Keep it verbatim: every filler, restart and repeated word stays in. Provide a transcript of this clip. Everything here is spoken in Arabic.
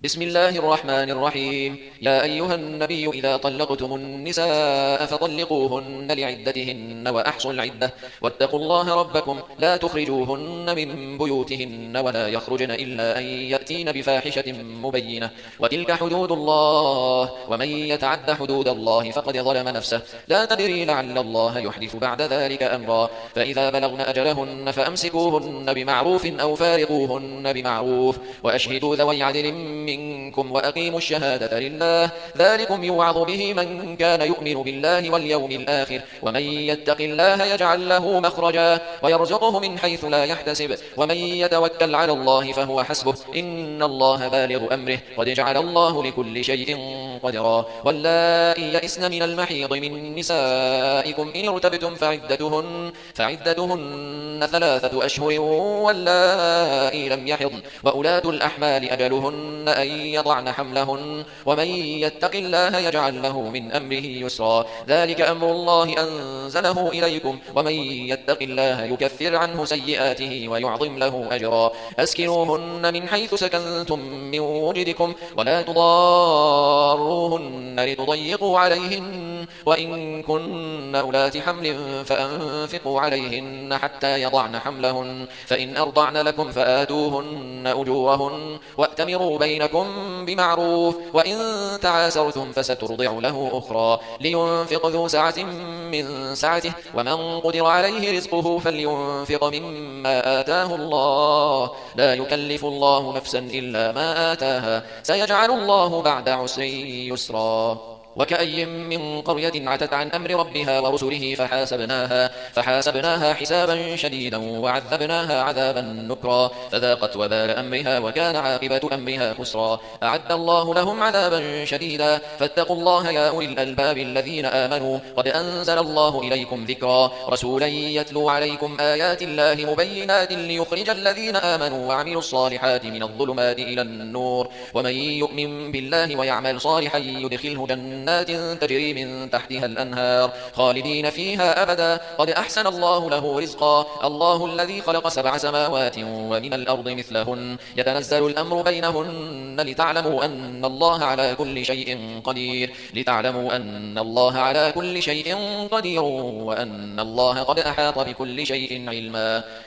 بسم الله الرحمن الرحيم. يا أيها النبي إذا طلقتم النساء فطلقوهن لعدتهن وأحصوا العدة واتقوا الله ربكم لا تخرجوهن من بيوتهن ولا يخرجن إلا أن يأتين بفاحشة مبينة وتلك حدود الله ومن يتعد حدود الله فقد ظلم نفسه لا تدري لعل الله يحدث بعد ذلك أمرا. فإذا بلغن أجلهن فأمسكوهن بمعروف أو فارقوهن بمعروف وأشهدوا ذوي عدل منكم وأقيموا الشهادة لله ذلكم يوعظ به من كان يؤمن بالله واليوم الآخر ومن يتق الله يجعل له مخرجا ويرزقه من حيث لا يحتسب ومن يتوكل على الله فهو حسبه إن الله بالغ أمره قد جعل الله لكل شيء قدرا. واللائي يئسن من المحيض من نسائكم إن ارتبتم فعدتهن, فعدتهن ثلاثة أشهر واللائي لم يحضن وأولاة الأحمال أجلهن أن يضعن حملهن ومن يتق الله يجعل له من أمره يسرا ذلك أمر الله أنزله إليكم ومن يتق الله يكفر عنه سيئاته ويعظم له أجرا. أسكنوهن من حيث سكنتم من وجدكم ولا تضاروهن لتضيقوا عليهن وإن كن أولات حمل فأنفقوا عليهن حتى يضعن حملهن فإن أرضعن لكم فآتوهن أجورهن وأتمروا بينكم بمعروف وإن تعاسرتم فسترضع له أخرى لينفق ذو سعة من سعته ومن قدر عليه رزقه فلينفق مما آتاه الله لا يكلف الله نفسا إلا ما آتاها سيجعل الله بعد عسر يسرا. وكأي من قرية عتت عن أمر ربها ورسله فحاسبناها, فحاسبناها حسابا شديدا وعذبناها عذابا نكرا فذاقت وبال أمرها وكان عاقبة أمرها خسرا. أعد الله لهم عذابا شديدا فاتقوا الله يا أولي الألباب الذين آمنوا قد أنزل الله إليكم ذكرا رسولا يتلو عليكم آيات الله مبينات ليخرج الذين آمنوا وعملوا الصالحات من الظلمات إلى النور ومن يؤمن بالله ويعمل صالحا يدخله جنات تجري من تحتها الأنهار خالدين فيها أبدا قد أحسن الله له رزقا. الله الذي خلق سبع سماوات ومن الأرض مثلهن يتنزل الأمر بينهن لتعلموا أن الله على كل شيء قدير لتعلموا أن الله على كل شيء قدير وأن الله قد أحاط بكل شيء علما.